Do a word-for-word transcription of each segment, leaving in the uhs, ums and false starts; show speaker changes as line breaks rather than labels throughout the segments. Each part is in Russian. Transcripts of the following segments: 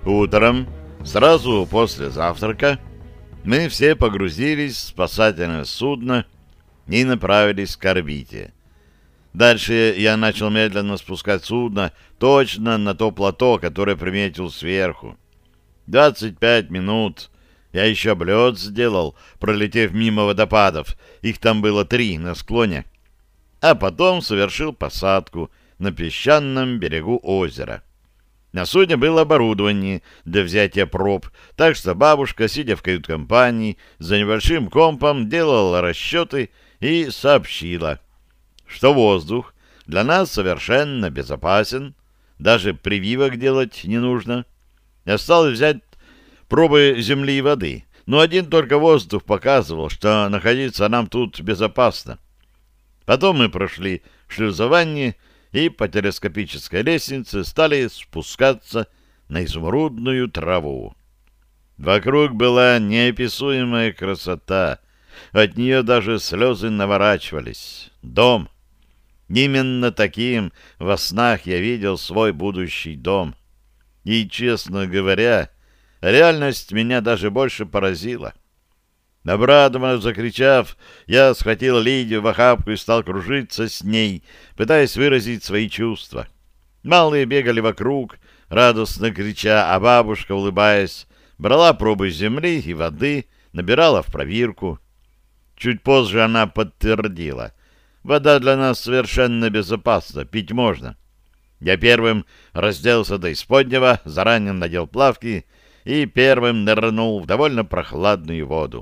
Утром, сразу после завтрака, мы все погрузились в спасательное судно и направились к орбите. Дальше я начал медленно спускать судно точно на то плато, которое приметил сверху. Двадцать пять минут я еще облет сделал, пролетев мимо водопадов. Их там было три на склоне. А потом совершил посадку на песчаном берегу озера. На судне было оборудование для взятия проб, так что бабушка, сидя в кают-компании, за небольшим компом делала расчеты и сообщила, что воздух для нас совершенно безопасен, даже прививок делать не нужно. Осталось взять пробы земли и воды, но один только воздух показывал, что находиться нам тут безопасно. Потом мы прошли шлюзование и по телескопической лестнице стали спускаться на изумрудную траву. Вокруг была неописуемая красота, от нее даже слезы наворачивались. Дом. Именно таким во снах я видел свой будущий дом. И, честно говоря, реальность меня даже больше поразила. Обрадованно закричав, я схватил Лидию в охапку и стал кружиться с ней, пытаясь выразить свои чувства. Малые бегали вокруг, радостно крича, а бабушка, улыбаясь, брала пробы земли и воды, набирала в пробирку. Чуть позже она подтвердила: вода для нас совершенно безопасна, пить можно. Я первым разделся до исподнего, заранее надел плавки и первым нырнул в довольно прохладную воду.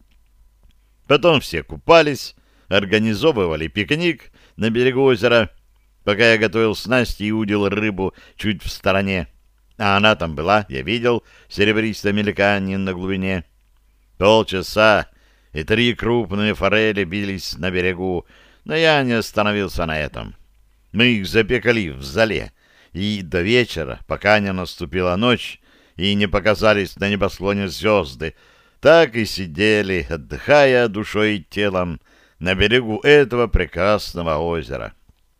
Потом все купались, организовывали пикник на берегу озера, пока я готовил снасти и удил рыбу чуть в стороне. А она там была, я видел серебристое мелькание на глубине. Полчаса, и три крупные форели бились на берегу, но я не остановился на этом. Мы их запекали в зале, и до вечера, пока не наступила ночь и не показались на небосклоне звезды, так и сидели, отдыхая душой и телом на берегу этого прекрасного озера.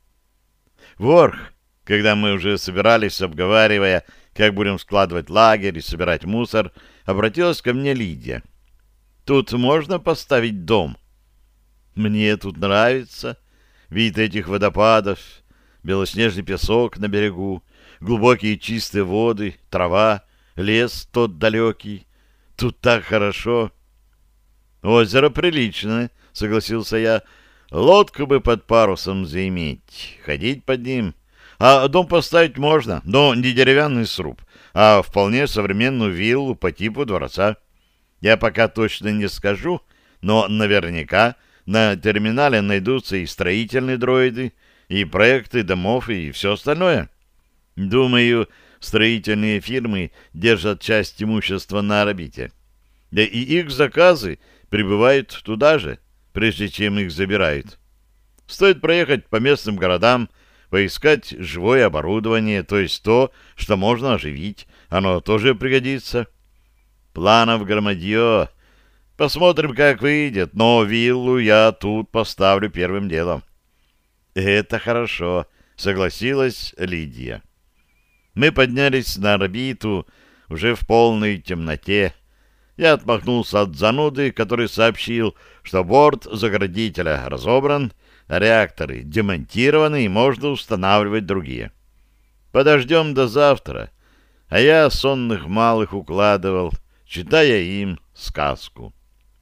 Ворх, когда мы уже собирались, обговаривая, как будем складывать лагерь и собирать мусор, обратилась ко мне Лидия. «Тут можно поставить дом?» «Мне тут нравится вид этих водопадов, белоснежный песок на берегу, глубокие чистые воды, трава, лес тот далекий. Тут так хорошо». «Озеро приличное», — согласился я. «Лодку бы под парусом заиметь, ходить под ним. А дом поставить можно, но не деревянный сруб, а вполне современную виллу по типу дворца. Я пока точно не скажу, но наверняка на терминале найдутся и строительные дроиды, и проекты домов, и все остальное. Думаю, строительные фирмы держат часть имущества на орбите. Да и их заказы прибывают туда же, прежде чем их забирают. Стоит проехать по местным городам, поискать живое оборудование, то есть то, что можно оживить. Оно тоже пригодится. Планов громадье. Посмотрим, как выйдет, но виллу я тут поставлю первым делом. Это хорошо, согласилась Лидия. Мы поднялись на орбиту уже в полной темноте. Я отмахнулся от зануды, который сообщил, что борт заградителя разобран, реакторы демонтированы и можно устанавливать другие. Подождем до завтра, а я сонных малых укладывал, читая им сказку.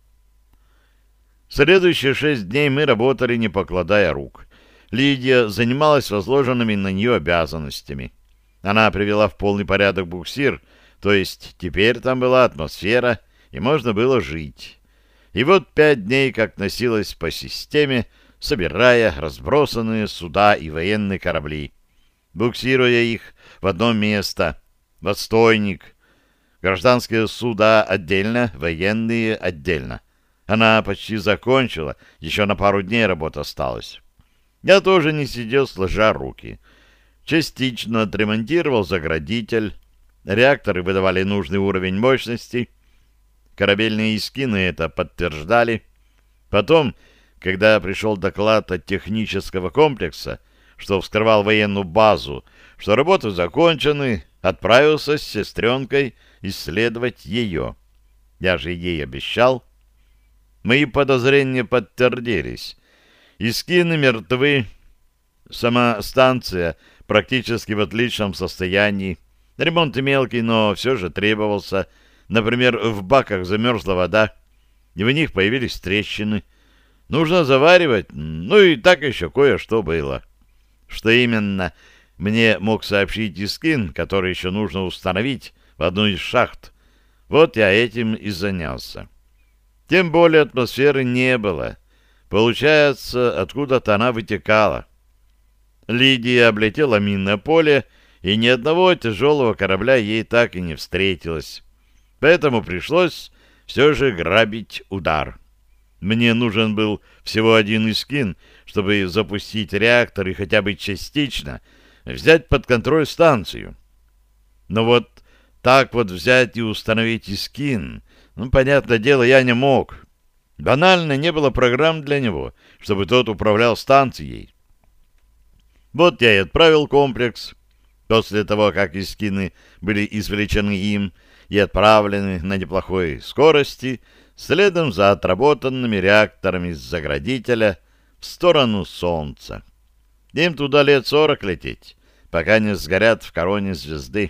Следующие шесть дней мы работали, не покладая рук. Лидия занималась возложенными на нее обязанностями. Она привела в полный порядок буксир, то есть теперь там была атмосфера, и можно было жить. И вот пять дней как носилась по системе, собирая разбросанные суда и военные корабли, буксируя их в одно место, в отстойник. Гражданские суда отдельно, военные отдельно. Она почти закончила, еще на пару дней работа осталась. Я тоже не сидел сложа руки. Частично отремонтировал заградитель, реакторы выдавали нужный уровень мощности, корабельные эскины это подтверждали. Потом, когда пришел доклад от технического комплекса, что вскрывал военную базу, что работы закончены, отправился с сестренкой исследовать ее. Я же ей обещал. Мои подозрения подтвердились. Искины мертвы. Сама станция практически в отличном состоянии. Ремонт мелкий, но все же требовался. Например, в баках замерзла вода, и в них появились трещины. Нужно заваривать, ну и так еще кое-что было. Что именно, мне мог сообщить Искин, который еще нужно установить в одну из шахт. Вот я этим и занялся. Тем более атмосферы не было. Получается, откуда-то она вытекала. Лидия облетела минное поле, и ни одного тяжелого корабля ей так и не встретилось. Поэтому пришлось все же грабить удар. Мне нужен был всего один Искин, чтобы запустить реактор и хотя бы частично взять под контроль станцию. Но вот так вот взять и установить Искин, ну, понятное дело, я не мог. Банально не было программ для него, чтобы тот управлял станцией. Вот я и отправил комплекс. После того, как Искины были извлечены им и отправлены на неплохой скорости, следом за отработанными реакторами с заградителя в сторону Солнца. Им туда лет сорок лететь, пока не сгорят в короне звезды.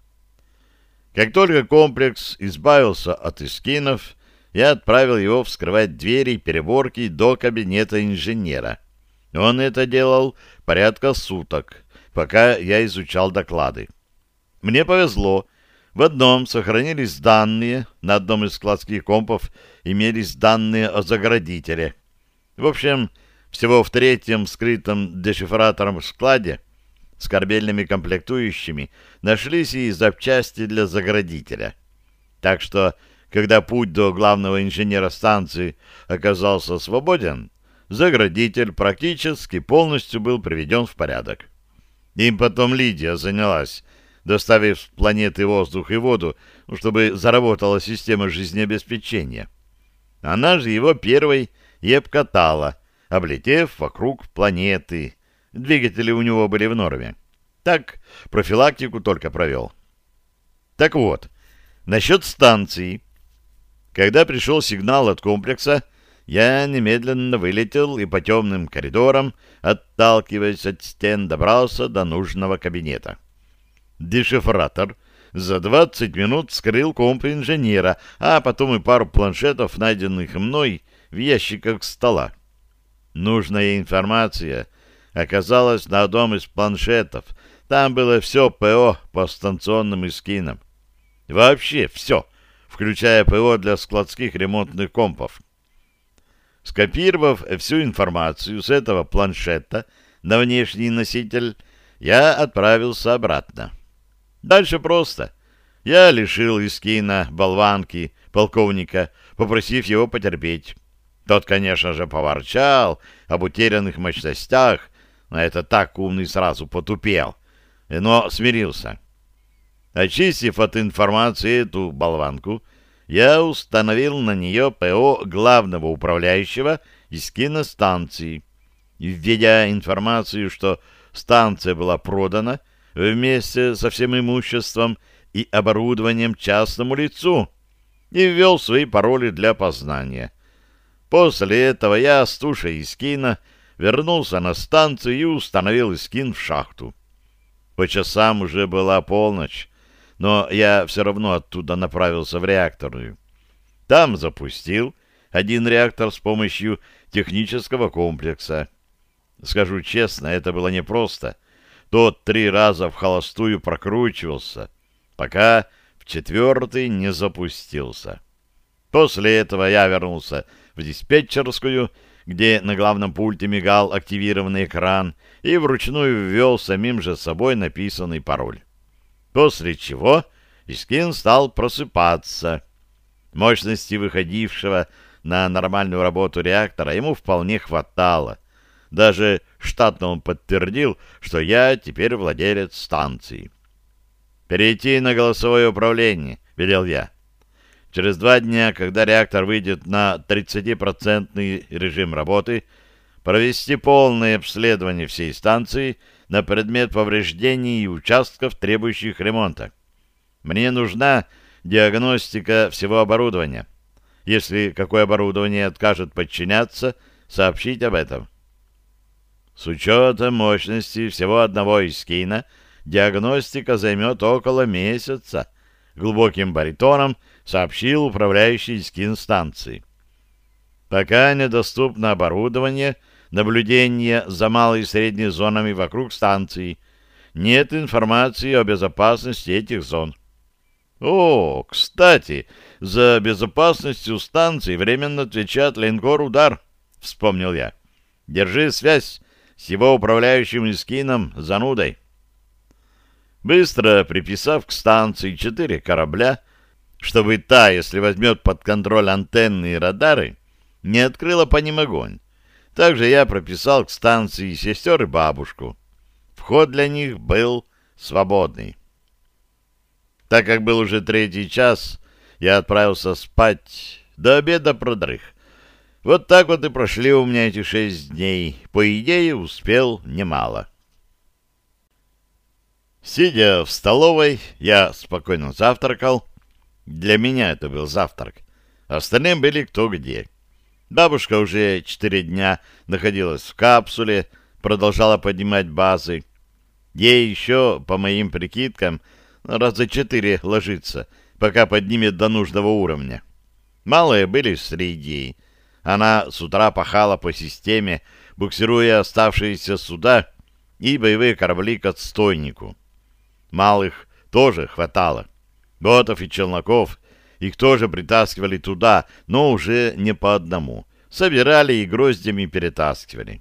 Как только комплекс избавился от Искинов, я отправил его вскрывать двери и переборки до кабинета инженера. Он это делал порядка суток, пока я изучал доклады. Мне повезло. В одном сохранились данные, на одном из складских компов имелись данные о заградителе. В общем, всего в третьем скрытом дешифратором складе с корабельными комплектующими нашлись и запчасти для заградителя. Так что, когда путь до главного инженера станции оказался свободен, заградитель практически полностью был приведен в порядок. Им потом Лидия занялась, доставив с планеты воздух и воду, чтобы заработала система жизнеобеспечения. Она же его первой и обкатала, облетев вокруг планеты. Двигатели у него были в норме. Так, профилактику только провел. Так вот, насчет станции. Когда пришел сигнал от комплекса, я немедленно вылетел и по темным коридорам, отталкиваясь от стен, добрался до нужного кабинета. Дешифратор за двадцать минут вскрыл комп инженера, а потом и пару планшетов, найденных мной в ящиках стола. Нужная информация оказалась на одном из планшетов. Там было все ПО по станционным Искинам. Вообще все, включая ПО для складских ремонтных компов. Скопировав всю информацию с этого планшета на внешний носитель, я отправился обратно. Дальше просто. Я лишил Искина болванки полковника, попросив его потерпеть. Тот, конечно же, поворчал об утерянных мощностях, но это так умный сразу потупел, но смирился. Очистив от информации эту болванку, я установил на нее ПО главного управляющего Искина станции, введя информацию, что станция была продана вместе со всем имуществом и оборудованием частному лицу, и ввел свои пароли для опознания. После этого я с тушей Искина вернулся на станцию и установил Искин в шахту. По часам уже была полночь, но я все равно оттуда направился в реакторную. Там запустил один реактор с помощью технического комплекса. Скажу честно, это было непросто. Тот три раза в холостую прокручивался, пока в четвертый не запустился. После этого я вернулся в диспетчерскую, где на главном пульте мигал активированный экран, и вручную ввел самим же собой написанный пароль. После чего Искин стал просыпаться. Мощности выходившего на нормальную работу реактора ему вполне хватало. Даже штатно он подтвердил, что я теперь владелец станции. «Перейти на голосовое управление», — велел я. «Через два дня, когда реактор выйдет на тридцатипроцентный режим работы, провести полное обследование всей станции на предмет повреждений и участков, требующих ремонта. Мне нужна диагностика всего оборудования. Если какое оборудование откажет подчиняться, сообщить об этом. С учетом мощности всего одного эскина диагностика займет около месяца, глубоким баритоном сообщил управляющий эскин станции. Пока недоступно оборудование наблюдения за малой и средней зонами вокруг станции. Нет информации о безопасности этих зон. О, кстати, за безопасностью станции временно отвечает линкор «Удар», вспомнил я. Держи связь с его управляющим эскином «Занудой». Быстро приписав к станции четыре корабля, чтобы та, если возьмет под контроль антенны и радары, не открыла по ним огонь. Также я прописал к станции сестер и бабушку. Вход для них был свободный. Так как был уже третий час, я отправился спать, до обеда продрых. Вот так вот и прошли у меня эти шесть дней. По идее, успел немало. Сидя в столовой, я спокойно завтракал. Для меня это был завтрак. Остальные были кто где. Бабушка уже четыре дня находилась в капсуле, продолжала поднимать базы. Ей еще, по моим прикидкам, раза четыре ложится, пока поднимет до нужного уровня. Малые были среди. Она с утра пахала по системе, буксируя оставшиеся суда и боевые корабли к отстойнику. Малых тоже хватало. Ботов и челноков, их тоже притаскивали туда, но уже не по одному. Собирали и гроздями перетаскивали.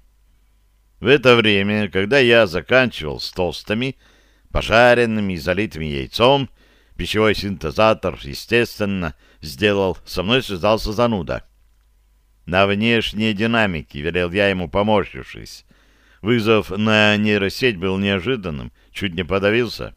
В это время, когда я заканчивал с тостами, пожаренными и залитыми яйцом, пищевой синтезатор, естественно, сделал, со мной связался Зануда. На внешние динамики, велел я ему, поморщившись. Вызов на нейросеть был неожиданным, чуть не подавился.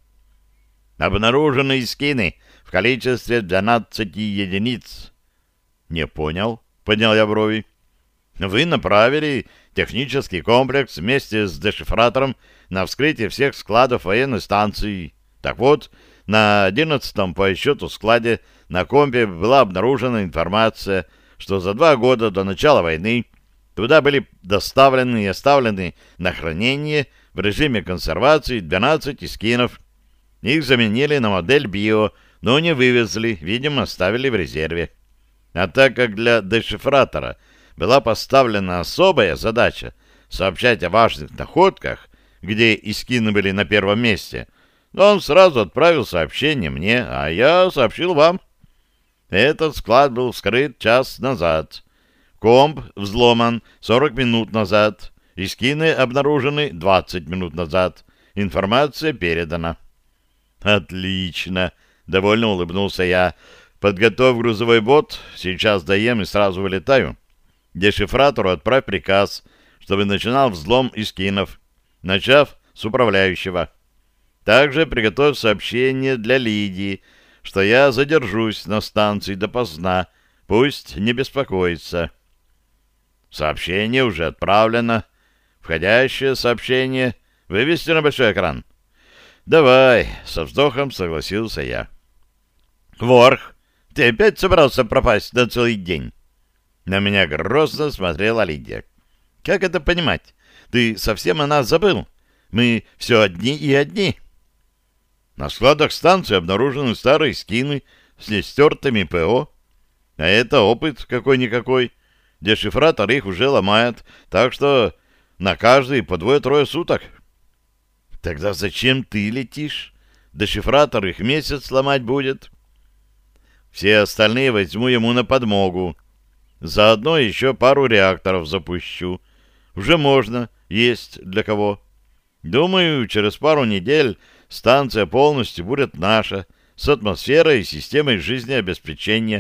Обнаружены эскины в количестве двенадцати единиц. Не понял, поднял я брови. Вы направили технический комплекс вместе с дешифратором на вскрытие всех складов военной станции. Так вот, на одиннадцатом по счету складе на компе была обнаружена информация, что за два года до начала войны туда были доставлены и оставлены на хранение в режиме консервации двенадцать эскинов. Их заменили на модель био, но не вывезли, видимо, оставили в резерве. А так как для дешифратора была поставлена особая задача сообщать о важных находках, где эскины были на первом месте, он сразу отправил сообщение мне, а я сообщил вам. Этот склад был вскрыт час назад. Комп взломан сорок минут назад. Эскины обнаружены двадцать минут назад. Информация передана. Отлично, довольно улыбнулся я. Подготовь грузовой бот, сейчас доем и сразу вылетаю. Дешифратору отправь приказ, чтобы начинал взлом эскинов, начав с управляющего. Также приготовь сообщение для Лидии, что я задержусь на станции допоздна, пусть не беспокоится. Сообщение уже отправлено. Входящее сообщение вывести на большой экран. Давай, со вздохом согласился я. Ворх, ты опять собрался пропасть на целый день? На меня грозно смотрела Лидия. Как это понимать? Ты совсем о нас забыл? Мы все одни и одни. На складах станции обнаружены старые скины с нестертыми ПО. А это опыт какой-никакой. Дешифратор их уже ломает, так что на каждый по двое-трое суток. Тогда зачем ты летишь? Дешифратор их месяц ломать будет. Все остальные возьму ему на подмогу. Заодно еще пару реакторов запущу. Уже можно, есть для кого. Думаю, через пару недель станция полностью будет наша, с атмосферой и системой жизнеобеспечения.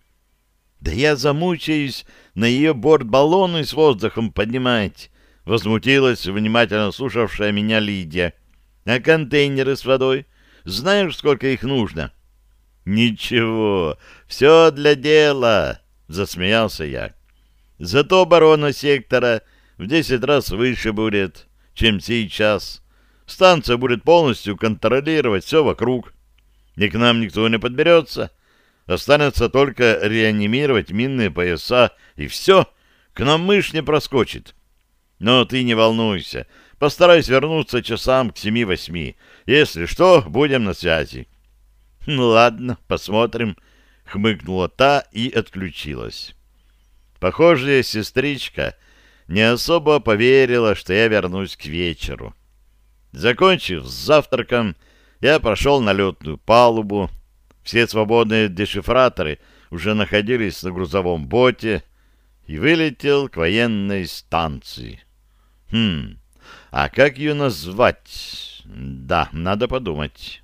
Да я замучаюсь на ее борт баллоны с воздухом поднимать, возмутилась внимательно слушавшая меня Лидия. А контейнеры с водой? Знаешь, сколько их нужно? Ничего, все для дела, засмеялся я. Зато оборона сектора в десять раз выше будет, чем сейчас. Станция будет полностью контролировать все вокруг. И к нам никто не подберется. Останется только реанимировать минные пояса, и все, к нам мышь не проскочит. Но ты не волнуйся, постараюсь вернуться часам к семи-восьми. Если что, будем на связи. — Ну ладно, посмотрим, — хмыкнула та и отключилась. Похоже, сестричка не особо поверила, что я вернусь к вечеру. Закончив с завтраком, я прошел на летную палубу. Все свободные дешифраторы уже находились на грузовом боте и вылетел к военной станции. Хм, а как ее назвать? Да, надо подумать.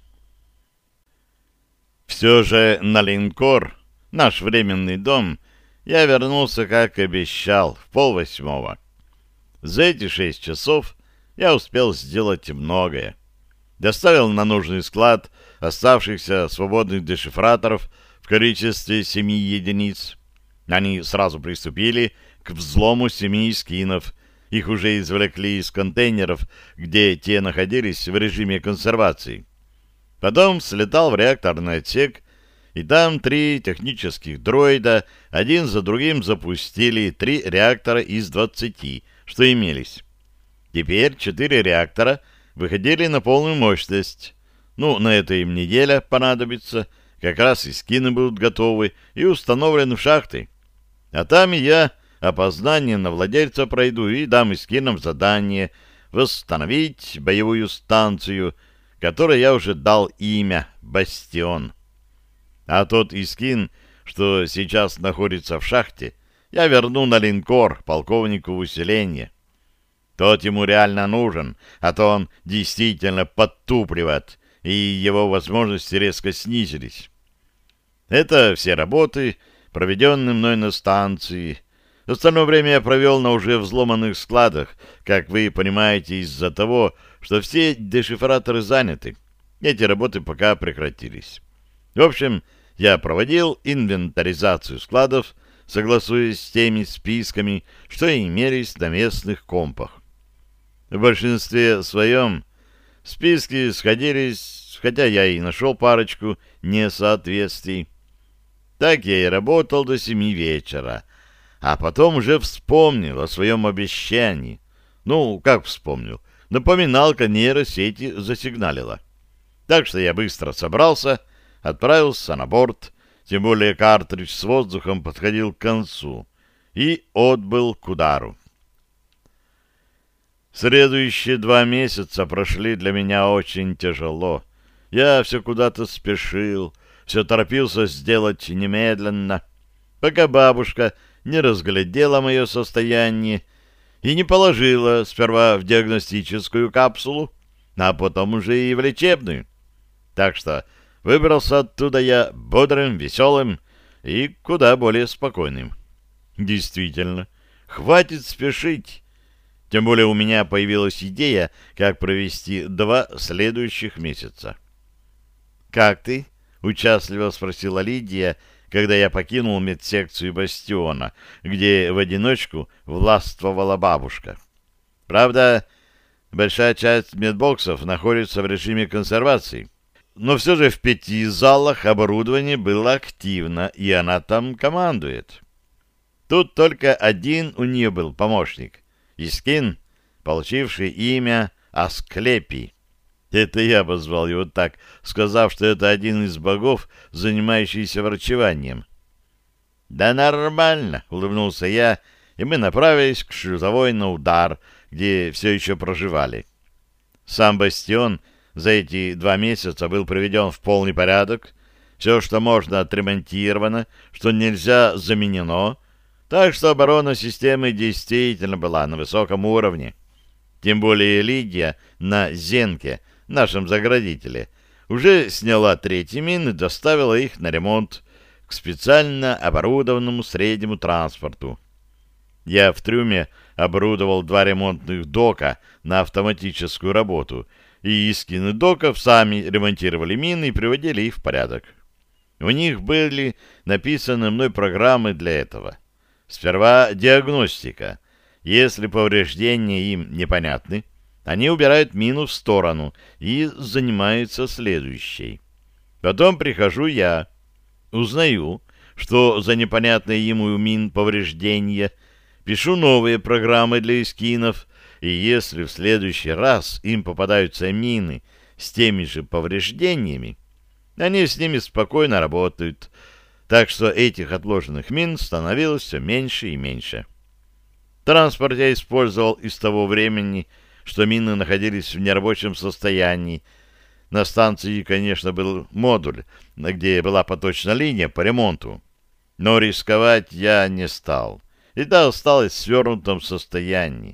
Все же на линкор, наш временный дом, я вернулся, как обещал, в полвосьмого. За эти шесть часов я успел сделать многое. Доставил на нужный склад оставшихся свободных дешифраторов в количестве семи единиц. Они сразу приступили к взлому семи скинов. Их уже извлекли из контейнеров, где те находились в режиме консервации. Потом слетал в реакторный отсек, и там три технических дроида один за другим запустили три реактора из двадцати, что имелись. Теперь четыре реактора выходили на полную мощность. Ну, на это им неделя понадобится, как раз и скины будут готовы и установлены в шахты. А там и я опознание на владельца пройду и дам скинам задание восстановить боевую станцию, которой я уже дал имя «Бастион». А тот искин, что сейчас находится в шахте, я верну на линкор полковнику в усиление. Тот ему реально нужен, а то он действительно подтупливает, и его возможности резко снизились. Это все работы, проведенные мной на станции. Остальное время я провел на уже взломанных складах, как вы понимаете, из-за того, что все дешифраторы заняты. Эти работы пока прекратились. В общем, я проводил инвентаризацию складов, согласуясь с теми списками, что имелись на местных компах. В большинстве своем списки сходились, хотя я и нашел парочку несоответствий. Так я и работал до семи вечера, а потом уже вспомнил о своем обещании. Ну, как вспомнил? Напоминалка нейросети засигналила. Так что я быстро собрался, отправился на борт, тем более картридж с воздухом подходил к концу, и отбыл к удару. Следующие два месяца прошли для меня очень тяжело. Я все куда-то спешил, все торопился сделать немедленно, пока бабушка не разглядела мое состояние и не положила сперва в диагностическую капсулу, а потом уже и в лечебную. Так что выбрался оттуда я бодрым, веселым и куда более спокойным. Действительно, хватит спешить. Тем более у меня появилась идея, как провести два следующих месяца. «Как ты?» — участливо спросила Лидия, когда я покинул медсекцию «Бастиона», где в одиночку властвовала бабушка. Правда, большая часть медбоксов находится в режиме консервации, но все же в пяти залах оборудование было активно, и она там командует. Тут только один у нее был помощник — Искин, получивший имя Асклепий. Это я обозвал его так, сказав, что это один из богов, занимающийся врачеванием. «Да нормально», — улыбнулся я, и мы направились к шлюзовой на удар, где все еще проживали. Сам бастион за эти два месяца был приведен в полный порядок, все, что можно, отремонтировано, что нельзя, заменено, так что оборона системы действительно была на высоком уровне. Тем более Лидия на Зенке, нашем заградителе, уже сняла третьи мины и доставила их на ремонт к специально оборудованному среднему транспорту. Я в трюме оборудовал два ремонтных дока на автоматическую работу, и Искины доков сами ремонтировали мины и приводили их в порядок. У них были написаны мной программы для этого. Сперва диагностика. Если повреждения им непонятны, они убирают мину в сторону и занимаются следующей. Потом прихожу я, узнаю, что за непонятные ему мин повреждения, пишу новые программы для эскинов, и если в следующий раз им попадаются мины с теми же повреждениями, они с ними спокойно работают, так что этих отложенных мин становилось все меньше и меньше. Транспорт я использовал из того времени, что мины находились в нерабочем состоянии. На станции, конечно, был модуль, где была поточная линия по ремонту. Но рисковать я не стал. И та осталась в свернутом состоянии.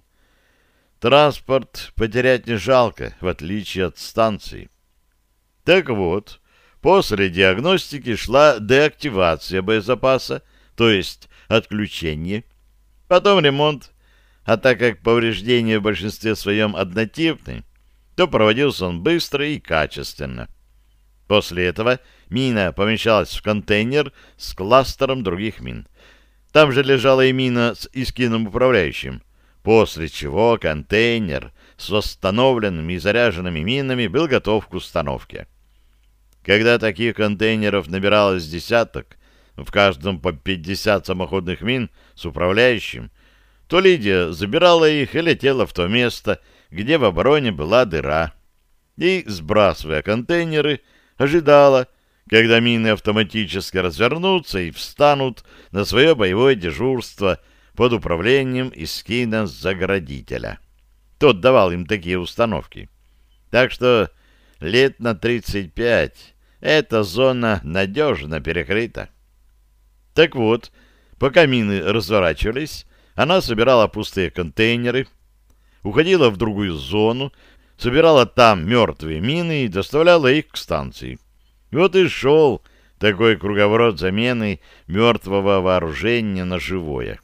Транспорт потерять не жалко, в отличие от станции. Так вот, после диагностики шла деактивация боезапаса, то есть отключение, потом ремонт, а так как повреждения в большинстве своем однотипны, то проводился он быстро и качественно. После этого мина помещалась в контейнер с кластером других мин. Там же лежала и мина с искином управляющим, после чего контейнер с восстановленными и заряженными минами был готов к установке. Когда таких контейнеров набиралось десяток, в каждом по пятьдесят самоходных мин с управляющим, то Лидия забирала их и летела в то место, где в обороне была дыра, и, сбрасывая контейнеры, ожидала, когда мины автоматически развернутся и встанут на свое боевое дежурство под управлением искина-заградителя. Тот давал им такие установки. Так что лет на тридцать пять эта зона надежно перекрыта. Так вот, пока мины разворачивались, она собирала пустые контейнеры, уходила в другую зону, собирала там мертвые мины и доставляла их к станции. Вот и шел такой круговорот замены мертвого вооружения на живое.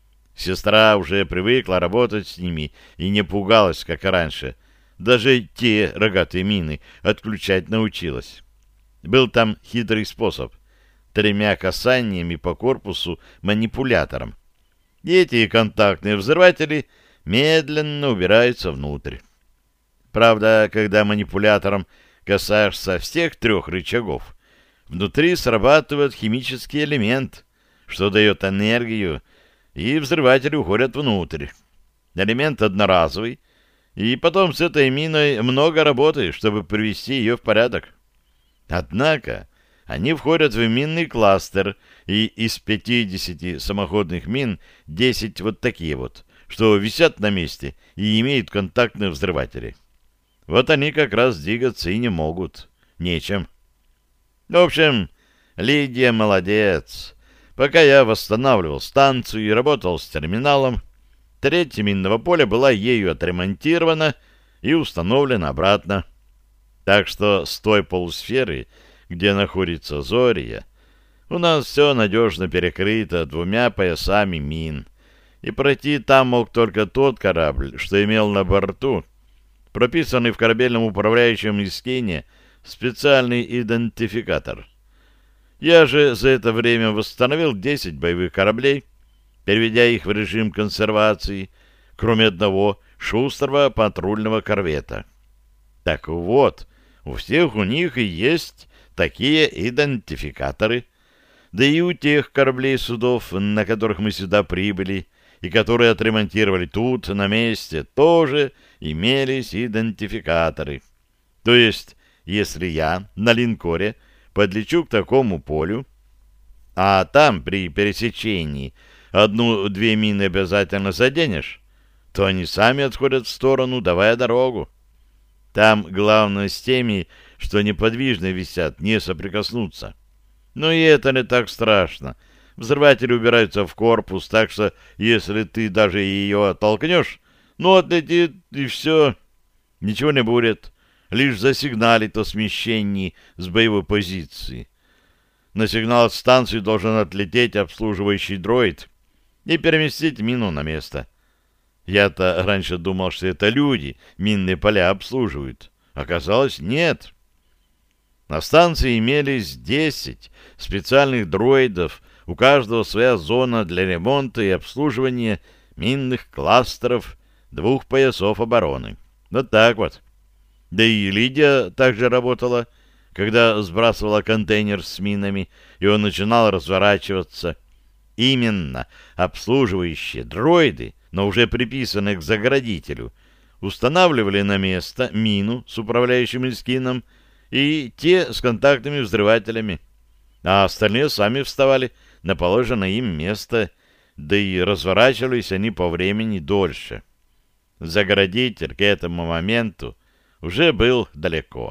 Сестра уже привыкла работать с ними и не пугалась, как и раньше. Даже те рогатые мины отключать научилась. Был там хитрый способ. Тремя касаниями по корпусу манипулятором. И эти контактные взрыватели медленно убираются внутрь. Правда, когда манипулятором касаешься всех трех рычагов, внутри срабатывает химический элемент, что дает энергию, и взрыватели уходят внутрь. Элемент одноразовый, и потом с этой миной много работы, чтобы привести ее в порядок. Однако они входят в минный кластер, и из пятидесяти самоходных мин десять вот такие вот, что висят на месте и имеют контактные взрыватели. Вот они как раз двигаться и не могут. Нечем. В общем, Лидия молодец. Пока я восстанавливал станцию и работал с терминалом, треть минного поля была ею отремонтирована и установлена обратно. Так что с той полусферы, где находится Зория, у нас все надежно перекрыто двумя поясами мин, и пройти там мог только тот корабль, что имел на борту прописанный в корабельном управляющем искине специальный идентификатор. Я же за это время восстановил десять боевых кораблей, переведя их в режим консервации, кроме одного шустрого патрульного корвета. Так вот, у всех у них и есть такие идентификаторы, да и у тех кораблей и судов, на которых мы сюда прибыли, и которые отремонтировали тут, на месте, тоже имелись идентификаторы. То есть, если я на линкоре подлечу к такому полю, а там при пересечении одну-две мины обязательно заденешь, то они сами отходят в сторону, давая дорогу. Там главное с теми, что неподвижно висят, не соприкоснуться. Но и это не так страшно. Взрыватели убираются в корпус, так что если ты даже ее оттолкнешь, ну, отлетит, и все. Ничего не будет. Лишь засигналит о смещении с боевой позиции. На сигнал от станции должен отлететь обслуживающий дроид и переместить мину на место. Я-то раньше думал, что это люди минные поля обслуживают. Оказалось, нет. На станции имелись десять специальных дроидов, у каждого своя зона для ремонта и обслуживания минных кластеров двух поясов обороны. Вот так вот. Да и Лидия также работала, когда сбрасывала контейнер с минами, и он начинал разворачиваться. Именно обслуживающие дроиды, но уже приписанные к заградителю, устанавливали на место мину с управляющим эскином и те с контактными взрывателями, а остальные сами вставали на положенное им место, да и разворачивались они по времени дольше. Заградитель к этому моменту уже был далеко.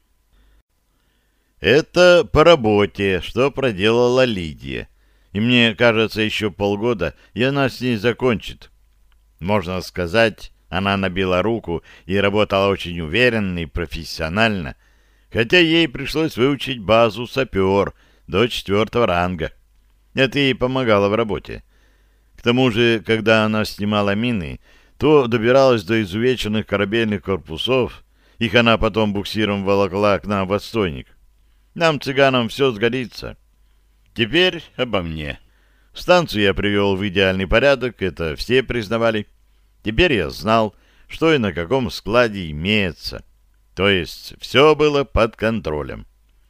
Это по работе, что проделала Лидия. И мне кажется, еще полгода, и она с ней закончит. Можно сказать, она набила руку и работала очень уверенно и профессионально, хотя ей пришлось выучить базу сапер до четвертого ранга. Это ей помогало в работе. К тому же, когда она снимала мины, то добиралась до изувеченных корабельных корпусов, их она потом буксиром волокла к нам в отстойник. Нам, цыганам, все сгодится. Теперь обо мне. Станцию я привел в идеальный порядок, это все признавали. Теперь я знал, что и на каком складе имеется. То есть все было под контролем.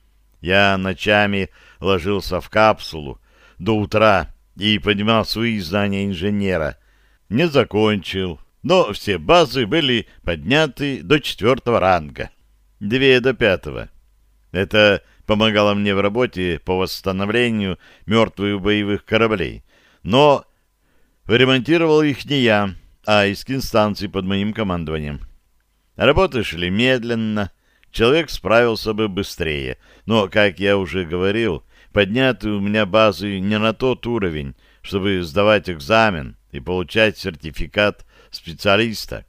Я ночами ложился в капсулу до утра и поднимал свои знания инженера. Не закончил, но все базы были подняты до четвертого ранга. Две до пятого. Это помогало мне в работе по восстановлению мертвых боевых кораблей. Но ремонтировал их не я, а искин станции под моим командованием. Работы шли медленно, человек справился бы быстрее. Но, как я уже говорил, подняты у меня базы не на тот уровень, чтобы сдавать экзамен и получать сертификат специалиста.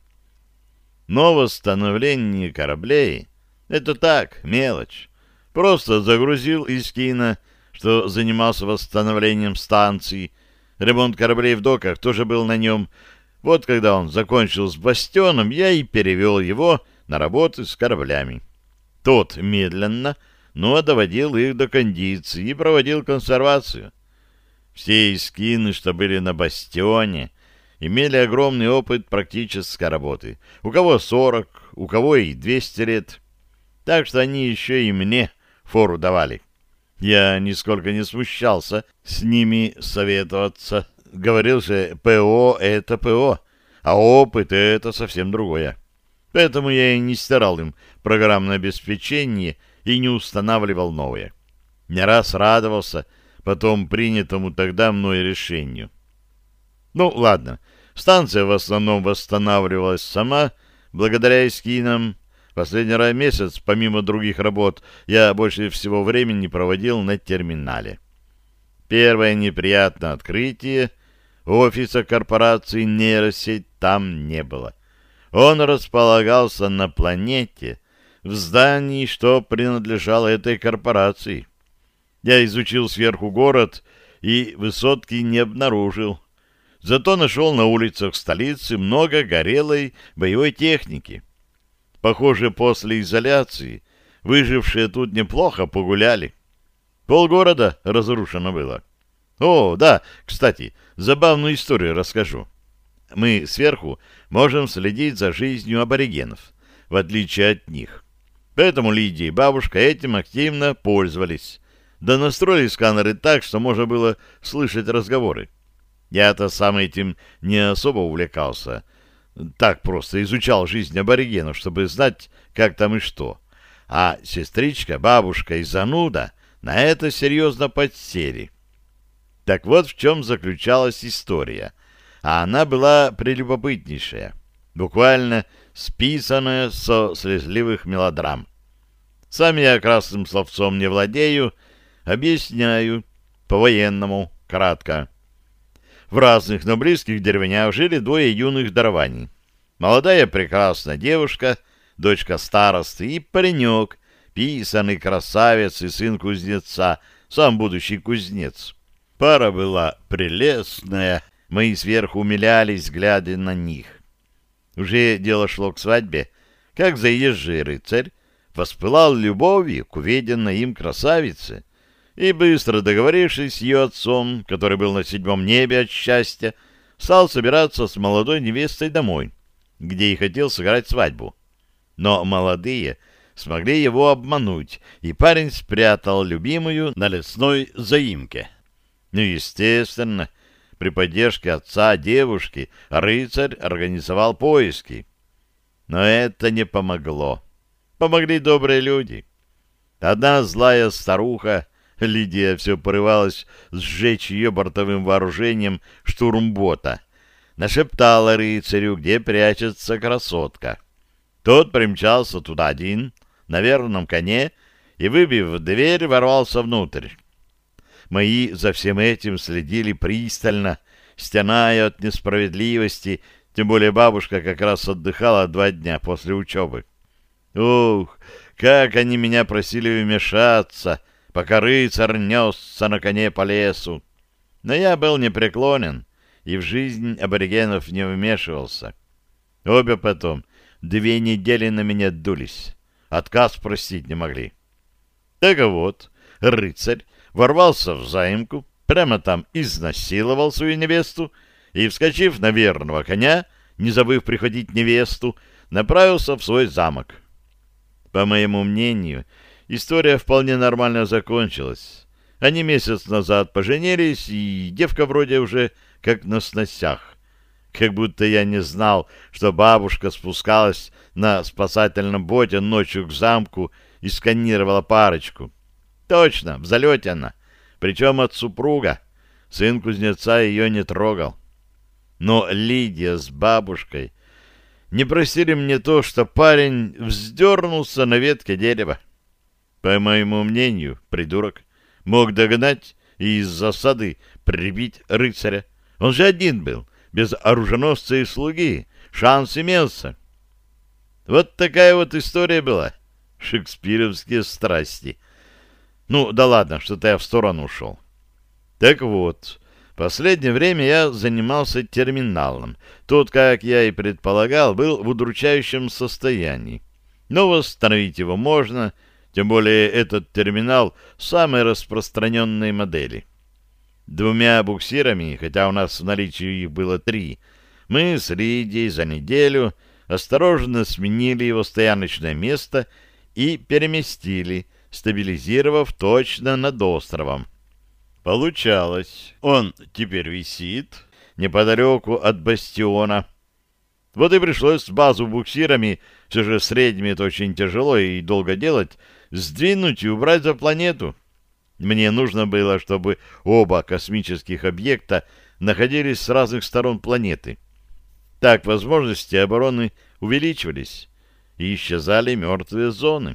Но восстановление кораблей — это так, мелочь. Просто загрузил Искина, что занимался восстановлением станции. Ремонт кораблей в доках тоже был на нем. Вот когда он закончил с бастионом, я и перевел его на работы с кораблями. Тот медленно, но доводил их до кондиции и проводил консервацию. Все Искины, что были на бастионе, имели огромный опыт практической работы. У кого сорок, у кого и двести лет. Так что они еще и мне фору давали. Я нисколько не смущался с ними советоваться. Говорил же, ПО — это ПО, а опыт — это совсем другое. Поэтому я и не стирал им программное обеспечение и не устанавливал новое. Не раз радовался потом принятому тогда мной решению. Ну, ладно, станция в основном восстанавливалась сама, благодаря эскинам. Последний раз месяц, помимо других работ, я больше всего времени проводил на терминале. Первое неприятное открытие — офиса корпорации нейросеть там не было. Он располагался на планете, в здании, что принадлежало этой корпорации. Я изучил сверху город и высотки не обнаружил. Зато нашел на улицах столицы много горелой боевой техники. Похоже, после изоляции выжившие тут неплохо погуляли. Полгорода разрушено было. О, да, кстати, забавную историю расскажу. Мы сверху можем следить за жизнью аборигенов, в отличие от них. Поэтому Лидия и бабушка этим активно пользовались. Да настроили сканеры так, что можно было слышать разговоры. Я-то сам этим не особо увлекался. Так просто изучал жизнь аборигенов, чтобы знать, как там и что. А сестричка, бабушка и зануда на это серьезно подсели. Так вот в чем заключалась история. А она была прелюбопытнейшая, буквально списанная со слезливых мелодрам. Сам я красным словцом не владею, объясняю по-военному, кратко. В разных, но близких деревнях жили двое юных дарований. Молодая прекрасная девушка, дочка старосты, и паренек, писаный красавец и сын кузнеца, сам будущий кузнец. Пара была прелестная, мы сверху умилялись, глядя на них. Уже дело шло к свадьбе, как заезжий рыцарь воспылал любовью к увиденной им красавице, и, быстро договорившись с ее отцом, который был на седьмом небе от счастья, стал собираться с молодой невестой домой, где и хотел сыграть свадьбу. Но молодые смогли его обмануть, и парень спрятал любимую на лесной заимке. Ну, естественно, при поддержке отца девушки рыцарь организовал поиски. Но это не помогло. Помогли добрые люди. Одна злая старуха, Лидия, все порывалась сжечь ее бортовым вооружением штурмбота, нашептала рыцарю, где прячется красотка. Тот примчался туда один, на верном коне, и, выбив дверь, ворвался внутрь. Мои за всем этим следили пристально, стеная от несправедливости, тем более бабушка как раз отдыхала два дня после учебы. Ух, как они меня просили вмешаться, пока рыцарь несся на коне по лесу. Но я был непреклонен и в жизнь аборигенов не вмешивался. Обе потом две недели на меня дулись, отказ простить не могли. Так вот, рыцарь ворвался в заимку, прямо там изнасиловал свою невесту и, вскочив на верного коня, не забыв прихватить невесту, направился в свой замок. По моему мнению, история вполне нормально закончилась. Они месяц назад поженились, и девка вроде уже как на сносях. Как будто я не знал, что бабушка спускалась на спасательном боте ночью к замку и сканировала парочку. Точно, в залете она, причем от супруга. Сын кузнеца ее не трогал. Но Лидия с бабушкой не простили мне то, что парень вздернулся на ветке дерева. По моему мнению, придурок мог догнать и из засады прибить рыцаря. Он же один был, без оруженосца и слуги. Шанс имелся. Вот такая вот история была. Шекспировские страсти. Ну, да ладно, что-то я в сторону ушел. Так вот, последнее время я занимался терминалом. Тот, как я и предполагал, был в удручающем состоянии. Но восстановить его можно, тем более этот терминал самой распространенной модели. Двумя буксирами, хотя у нас в наличии их было три, мы с Лидией за неделю осторожно сменили его стояночное место и переместили, стабилизировав точно над островом. Получалось, он теперь висит неподалеку от бастиона. Вот и пришлось базу буксирами, все же средними это очень тяжело и долго делать, сдвинуть и убрать за планету. Мне нужно было, чтобы оба космических объекта находились с разных сторон планеты. Так возможности обороны увеличивались, и исчезали мертвые зоны.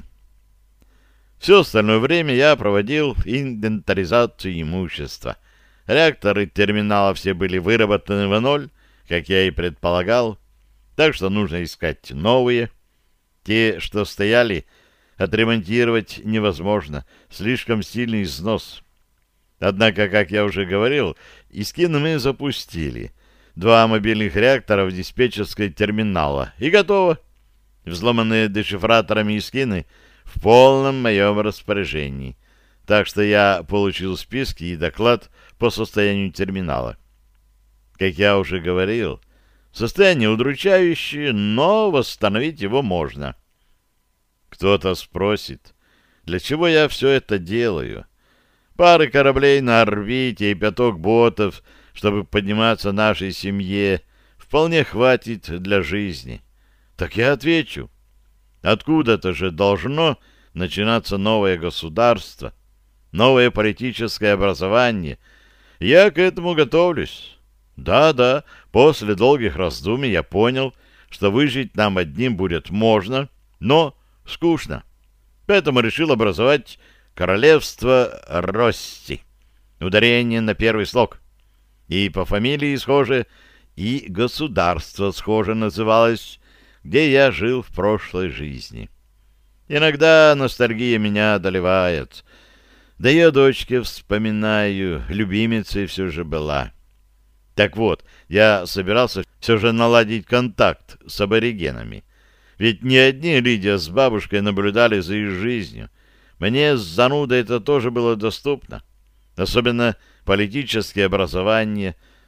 Все остальное время я проводил инвентаризацию имущества. Реакторы терминала все были выработаны в ноль, как я и предполагал, так что нужно искать новые. Те, что стояли, отремонтировать невозможно, слишком сильный износ. Однако, как я уже говорил, Искин мы запустили. Два мобильных реактора в диспетчерской терминала. И готово. Взломанные дешифраторами Искины в полном моем распоряжении. Так что я получил списки и доклад по состоянию терминала. Как я уже говорил, состояние удручающее, но восстановить его можно. Кто-то спросит, для чего я все это делаю? Пары кораблей на орбите и пяток ботов, чтобы подниматься нашей семье, вполне хватит для жизни. Так я отвечу. Откуда-то же должно начинаться новое государство, новое политическое образование. Я к этому готовлюсь. Да-да, после долгих раздумий я понял, что выжить нам одним будет можно, но скучно. Поэтому решил образовать королевство Росси. Ударение на первый слог. И по фамилии схоже, и государство схоже называлось, где я жил в прошлой жизни. Иногда ностальгия меня одолевает. Да и о дочке вспоминаю, любимицей все же была. Так вот, я собирался все же наладить контакт с аборигенами. Ведь не одни Лидия с бабушкой наблюдали за их жизнью. Мне с занудой это тоже было доступно. Особенно политическое образование,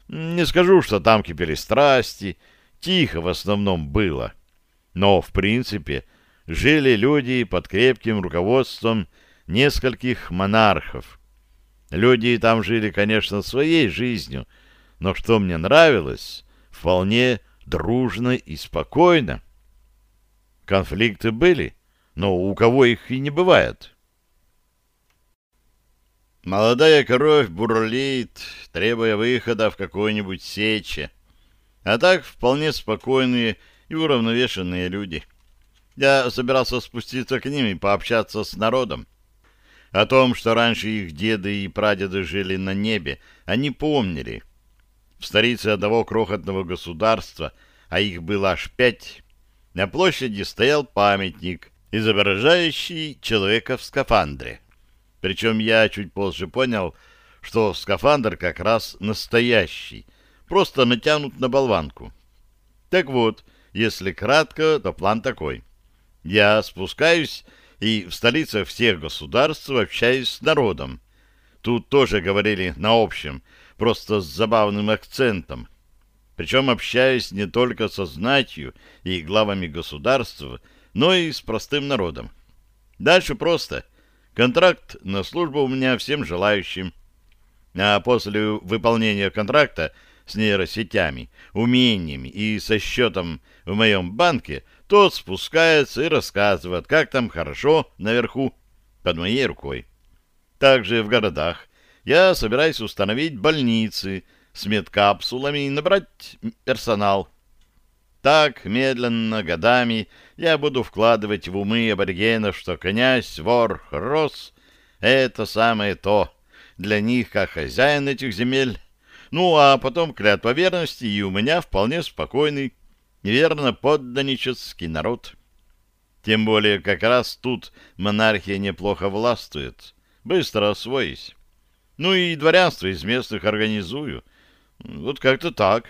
Не скажу, что там кипели страсти, тихо в основном было. Но, в принципе, жили люди под крепким руководством нескольких монархов. Люди там жили, конечно, своей жизнью, но что мне нравилось, вполне дружно и спокойно. Конфликты были, но у кого их и не бывает. Молодая кровь бурлит, требуя выхода в какой-нибудь сече. А так вполне спокойные и уравновешенные люди. Я собирался спуститься к ним и пообщаться с народом. О том, что раньше их деды и прадеды жили на небе, они помнили. В столице одного крохотного государства, а их было аж пять, на площади стоял памятник, изображающий человека в скафандре. Причем я чуть позже понял, что скафандр как раз настоящий, просто натянут на болванку. Так вот, если кратко, то план такой. Я спускаюсь и в столицах всех государств общаюсь с народом. Тут тоже говорили на общем, просто с забавным акцентом. Причем общаюсь не только со знатью и главами государств, но и с простым народом. Дальше просто. Контракт на службу у меня всем желающим. А после выполнения контракта с нейросетями, умениями и со счетом в моем банке тот спускается и рассказывает, как там хорошо наверху, под моей рукой. Также в городах я собираюсь установить больницы с медкапсулами и набрать персонал. Так, медленно, годами, я буду вкладывать в умы аборигенов, что князь, вор, рос — это самое то. Для них, как хозяин этих земель. Ну, а потом клятва верности, и у меня вполне спокойный, верно подданнический народ. Тем более, как раз тут монархия неплохо властвует. Быстро освоюсь. Ну и дворянство из местных организую. Вот как-то так.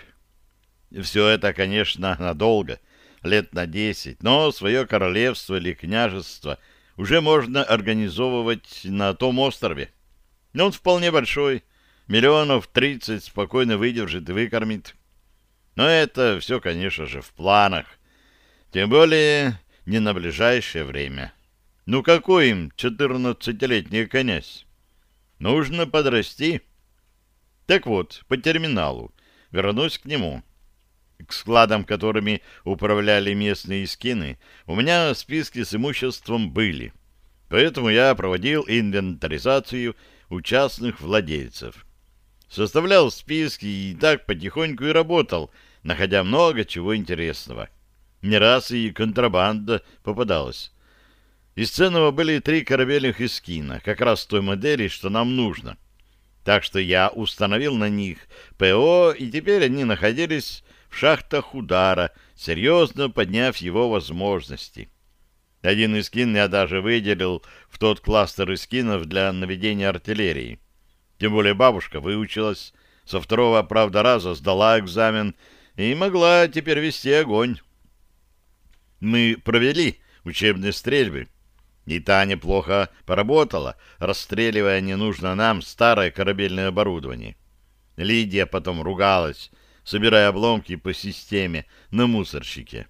Все это, конечно, надолго, лет на десять, но свое королевство или княжество уже можно организовывать на том острове. Но он вполне большой, миллионов тридцать спокойно выдержит и выкормит. Но это все, конечно же, в планах. Тем более не на ближайшее время. Ну какой им четырнадцатилетний князь? Нужно подрасти. Так вот, по терминалу. Вернусь к нему. К складам, которыми управляли местные скины, у меня списки с имуществом были. Поэтому я проводил инвентаризацию у частных владельцев. Составлял списки и так потихоньку и работал, находя много чего интересного. Не раз и контрабанда попадалась. Из ценного были три корабельных эскина, как раз той модели, что нам нужно. Так что я установил на них ПО, и теперь они находились в шахтах удара, серьезно подняв его возможности. Один эскин я даже выделил в тот кластер эскинов для наведения артиллерии. Тем более бабушка выучилась, со второго, правда, раза сдала экзамен и могла теперь вести огонь. Мы провели учебные стрельбы, и та неплохо поработала, расстреливая ненужное нам старое корабельное оборудование. Лидия потом ругалась, собирая обломки по системе на мусорщике.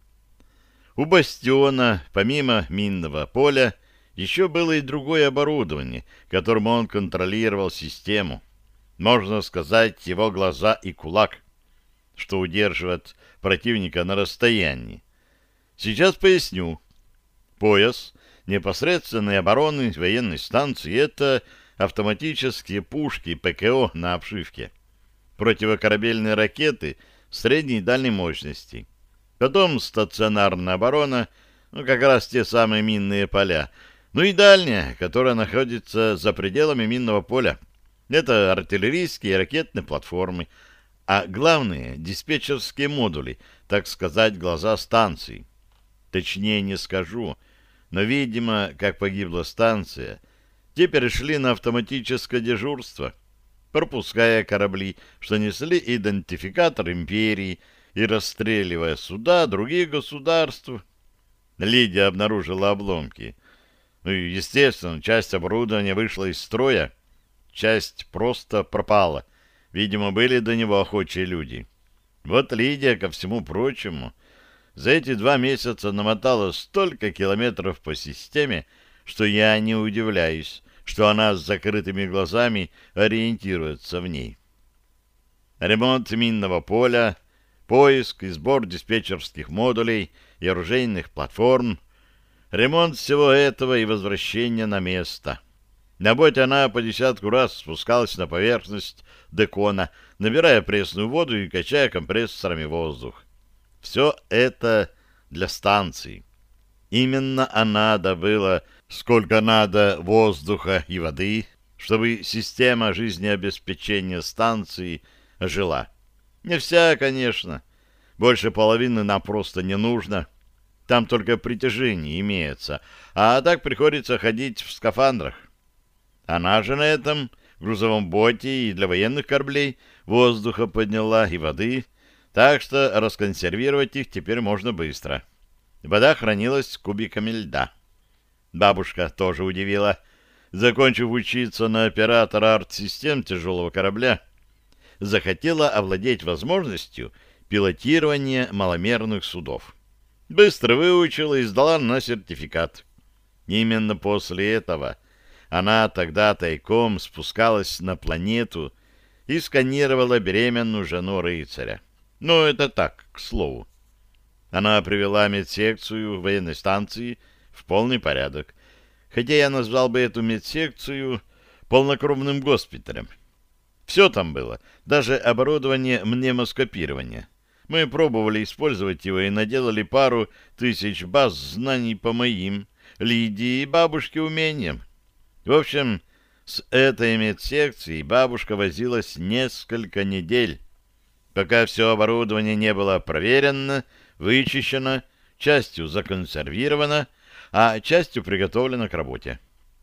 У бастиона, помимо минного поля, еще было и другое оборудование, которым он контролировал систему. Можно сказать, его глаза и кулак, что удерживает противника на расстоянии. Сейчас поясню. Пояс непосредственной обороны военной станции — это автоматические пушки ПКО на обшивке, противокорабельные ракеты средней и дальней мощности. Потом стационарная оборона, ну, как раз те самые минные поля. Ну и дальняя, которая находится за пределами минного поля. Это артиллерийские и ракетные платформы. А главные — диспетчерские модули, так сказать, глаза станции. Точнее не скажу, но, видимо, как погибла станция, те перешли на автоматическое дежурство, пропуская корабли, что несли идентификатор империи, и расстреливая суда других государств. Лидия обнаружила обломки. Ну и, естественно, часть оборудования вышла из строя, часть просто пропала. Видимо, были до него охочие люди. Вот Лидия, ко всему прочему, за эти два месяца намотала столько километров по системе, что я не удивляюсь, что она с закрытыми глазами ориентируется в ней. Ремонт минного поля, поиск и сбор диспетчерских модулей и оружейных платформ, ремонт всего этого и возвращение на место. На боте она по десятку раз спускалась на поверхность декона, набирая пресную воду и качая компрессорами воздух. Все это для станции. Именно она добыла сколько надо воздуха и воды, чтобы система жизнеобеспечения станции ожила. Не вся, конечно. Больше половины нам просто не нужно. Там только притяжение имеется, а так приходится ходить в скафандрах. Она же на этом грузовом боте и для военных кораблей воздуха подняла и воды, так что расконсервировать их теперь можно быстро. Вода хранилась кубиками льда. Бабушка тоже удивила. Закончив учиться на оператора арт-систем тяжелого корабля, захотела овладеть возможностью пилотирования маломерных судов. Быстро выучила и сдала на сертификат. Именно после этого она тогда тайком спускалась на планету и сканировала беременную жену рыцаря. Ну, это так, к слову. Она привела медсекцию военной станции в полный порядок, хотя я назвал бы эту медсекцию полнокровным госпиталем. Все там было, даже оборудование мнемоскопирования. Мы пробовали использовать его и наделали пару тысяч баз знаний по моим, Лидии и бабушке умениям. В общем, с этой медсекцией бабушка возилась несколько недель, пока все оборудование не было проверено, вычищено, частью законсервировано, а частью приготовлено к работе.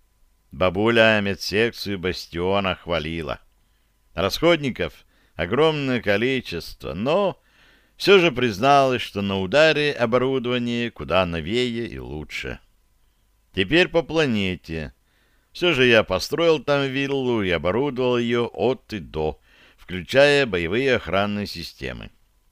Бабуля медсекцию «Бастиона» хвалила. Расходников огромное количество, но все же призналась, что на ударе оборудование куда новее и лучше. Теперь по планете. Все же я построил там виллу и оборудовал ее от и до, включая боевые охранные системы.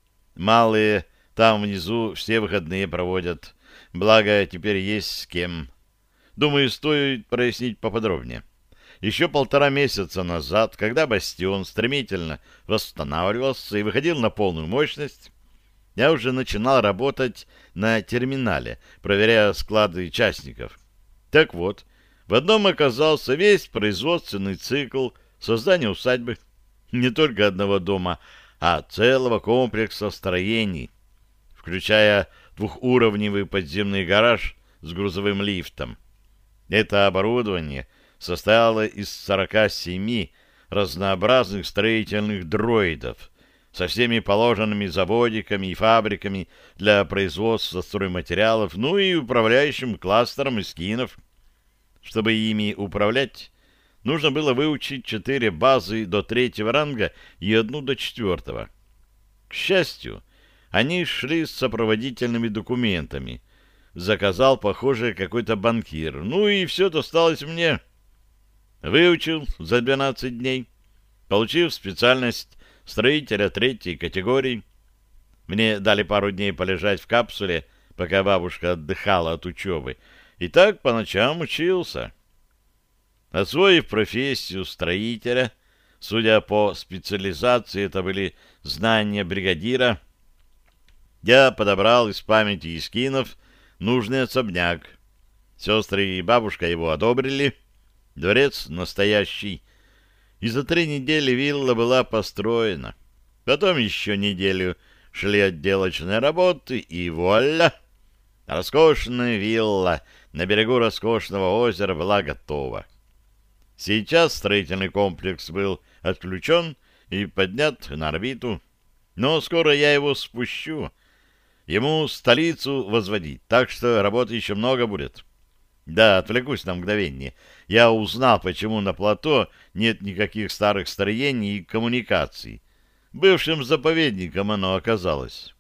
Малые там внизу все выходные проводят, благо теперь есть с кем. Думаю, стоит прояснить поподробнее. Еще полтора месяца назад, когда «Бастион» стремительно восстанавливался и выходил на полную мощность, я уже начинал работать на терминале, проверяя склады частников. Так вот, в одном оказался весь производственный цикл создания усадьбы. Не только одного дома, а целого комплекса строений, включая двухуровневый подземный гараж с грузовым лифтом. Это оборудование состояло из сорока семи разнообразных строительных дроидов со всеми положенными заводиками и фабриками для производства стройматериалов, ну и управляющим кластером эскинов. Чтобы ими управлять, нужно было выучить четыре базы до третьего ранга и одну до четвертого. К счастью, они шли с сопроводительными документами. Заказал, похоже, какой-то банкир. Ну и все досталось мне. Выучил за двенадцать дней, получив специальность строителя третьей категории. Мне дали пару дней полежать в капсуле, пока бабушка отдыхала от учебы, и так по ночам учился. Освоив профессию строителя, судя по специализации, это были знания бригадира, я подобрал из памяти эскинов нужный особняк. Сестры и бабушка его одобрили. Дворец настоящий. И за три недели вилла была построена. Потом еще неделю шли отделочные работы, и вуаля! Роскошная вилла на берегу роскошного озера была готова. Сейчас строительный комплекс был отключен и поднят на орбиту, но скоро я его спущу. Ему столицу возводить, так что работы еще много будет. Да, отвлекусь на мгновение. Я узнал, почему на плато нет никаких старых строений и коммуникаций. Бывшим заповедником оно оказалось.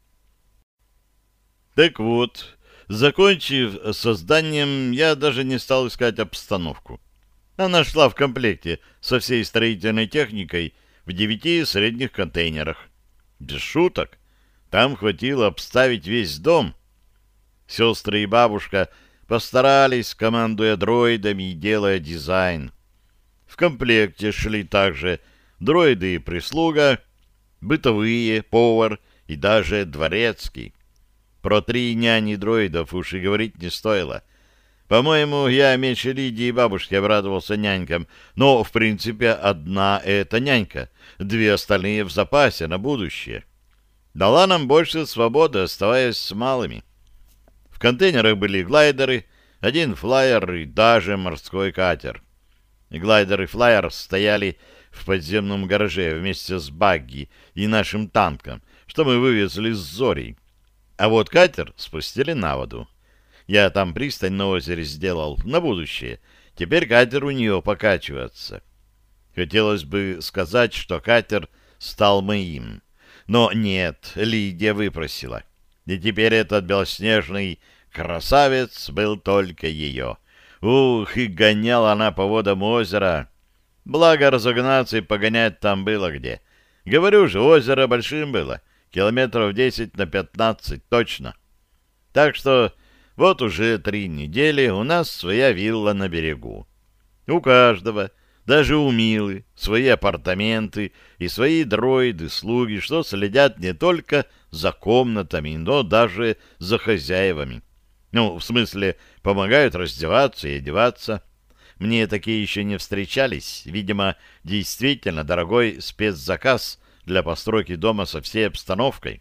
Так вот, закончив созданием, я даже не стал искать обстановку. Она шла в комплекте со всей строительной техникой в девяти средних контейнерах. Без шуток, там хватило обставить весь дом. Сестры и бабушка постарались, командуя дроидами и делая дизайн. В комплекте шли также дроиды и прислуга, бытовые, повар и даже дворецкий. Про три няни дроидов уж и говорить не стоило. По-моему, я меньше Лидии и бабушки обрадовался нянькам, но, в принципе, одна — это нянька, две остальные в запасе на будущее. Дала нам больше свободы, оставаясь с малыми. В контейнерах были глайдеры, один флайер и даже морской катер. Глайдер и флайер стояли в подземном гараже вместе с багги и нашим танком, что мы вывезли с Зорей. А вот катер спустили на воду. Я там пристань на озере сделал на будущее. Теперь катер у нее покачивается. Хотелось бы сказать, что катер стал моим. Но нет, Лидия выпросила. И теперь этот белоснежный красавец был только ее. Ух, и гоняла она по водам озера. Благо разогнаться и погонять там было где. Говорю же, озеро большим было. Километров десять на пятнадцать точно. Так что вот уже три недели у нас своя вилла на берегу. У каждого, даже у Милы, свои апартаменты и свои дроиды-слуги, что следят не только за комнатами, но даже за хозяевами. Ну, в смысле, помогают раздеваться и одеваться. Мне такие еще не встречались. Видимо, действительно дорогой спецзаказ для постройки дома со всей обстановкой.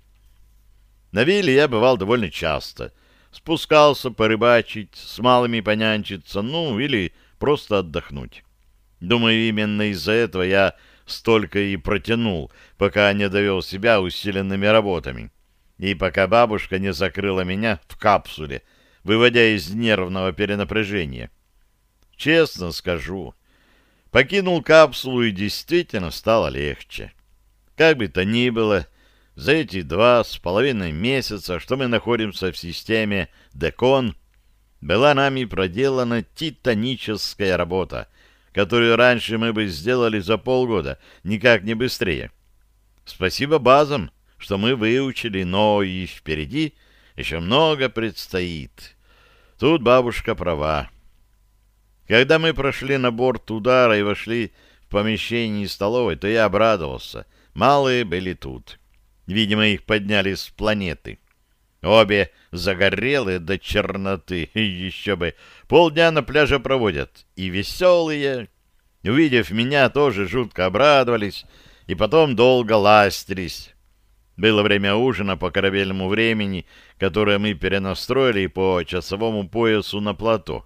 На вилле я бывал довольно часто. Спускался порыбачить, с малыми понянчиться, ну, или просто отдохнуть. Думаю, именно из-за этого я столько и протянул, пока не довел себя усиленными работами. И пока бабушка не закрыла меня в капсуле, выводя из нервного перенапряжения. Честно скажу, покинул капсулу и действительно стало легче. Как бы то ни было, за эти два с половиной месяца, что мы находимся в системе Декон, была нами проделана титаническая работа, которую раньше мы бы сделали за полгода, никак не быстрее. Спасибо базам, что мы выучили, но и впереди еще много предстоит. Тут бабушка права. Когда мы прошли на борт удара и вошли в помещение столовой, то я обрадовался. Малые были тут. Видимо, их подняли с планеты. Обе загорелые до черноты, и еще бы, полдня на пляже проводят. И веселые, увидев меня, тоже жутко обрадовались, и потом долго ластились. Было время ужина по корабельному времени, которое мы перенастроили по часовому поясу на плато.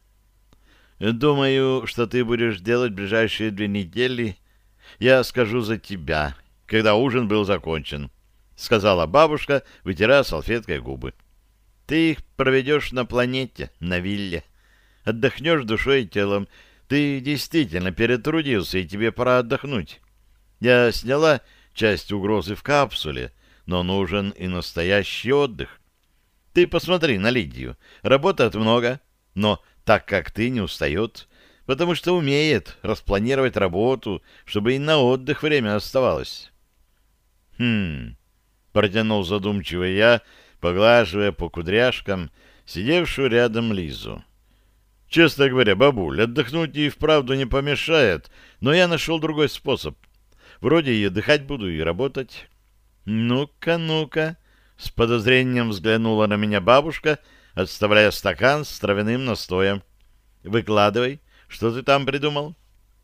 «Думаю, что ты будешь делать в ближайшие две недели. Я скажу за тебя, когда ужин был закончен», — сказала бабушка, вытирая салфеткой губы. «Ты их проведешь на планете, на вилле. Отдохнешь душой и телом. Ты действительно перетрудился, и тебе пора отдохнуть. Я сняла часть угрозы в капсуле, но нужен и настоящий отдых. Ты посмотри на Лидию. Работает много, но так как ты не устает, потому что умеет распланировать работу, чтобы и на отдых время оставалось». «Хм...» — протянул задумчиво я, поглаживая по кудряшкам сидевшую рядом Лизу. «Честно говоря, бабуль, отдохнуть и вправду не помешает, но я нашел другой способ. Вроде и отдыхать буду, и работать». «Ну-ка, ну-ка!» — с подозрением взглянула на меня бабушка, отставляя стакан с травяным настоем. «Выкладывай, что ты там придумал?»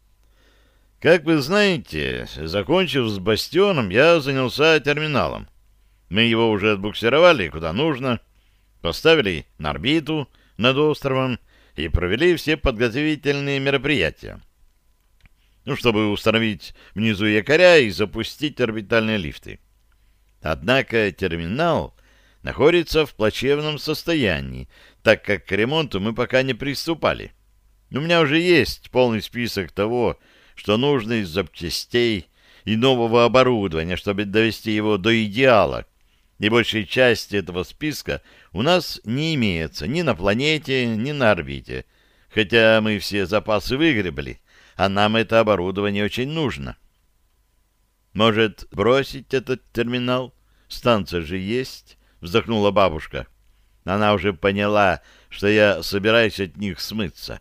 «Как вы знаете, закончив с бастионом, я занялся терминалом. Мы его уже отбуксировали куда нужно, поставили на орбиту над островом и провели все подготовительные мероприятия, ну, чтобы установить внизу якоря и запустить орбитальные лифты. Однако терминал находится в плачевном состоянии, так как к ремонту мы пока не приступали. У меня уже есть полный список того, что нужно из запчастей и нового оборудования, чтобы довести его до идеала, и большей части этого списка у нас не имеется ни на планете, ни на орбите, хотя мы все запасы выгребли, а нам это оборудование очень нужно. Может, бросить этот терминал? Станция же есть, вздохнула бабушка. Она уже поняла, что я собираюсь от них смыться.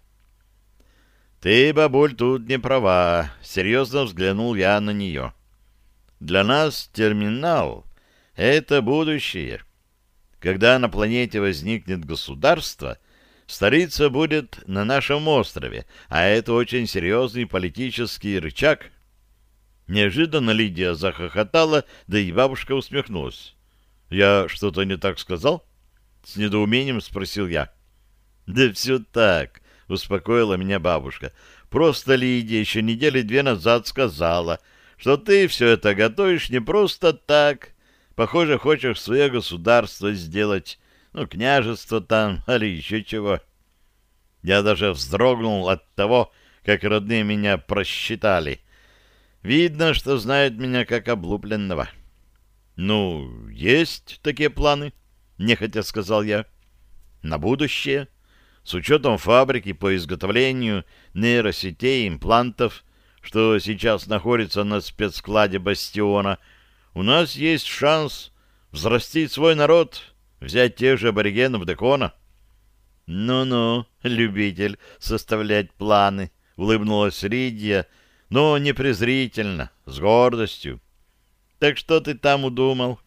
Ты, бабуль, тут не права, серьезно взглянул я на нее. Для нас терминал — это будущее. Когда на планете возникнет государство, столица будет на нашем острове, а это очень серьезный политический рычаг. Неожиданно Лидия захохотала, да и бабушка усмехнулась. «Я что-то не так сказал?» — с недоумением спросил я. «Да все так», — успокоила меня бабушка. «Просто Лидия еще недели две назад сказала, что ты все это готовишь не просто так. Похоже, хочешь свое государство сделать, ну, княжество там, или еще чего». Я даже вздрогнул от того, как родные меня просчитали. Видно, что знают меня как облупленного. «Ну, есть такие планы», — нехотя сказал я. «На будущее, с учетом фабрики по изготовлению нейросетей, имплантов, что сейчас находится на спецскладе «Бастиона», у нас есть шанс взрастить свой народ, взять тех же аборигенов Декона». «Ну-ну, любитель составлять планы», — улыбнулась Лидия, но не презрительно, с гордостью. «Так что ты там удумал?»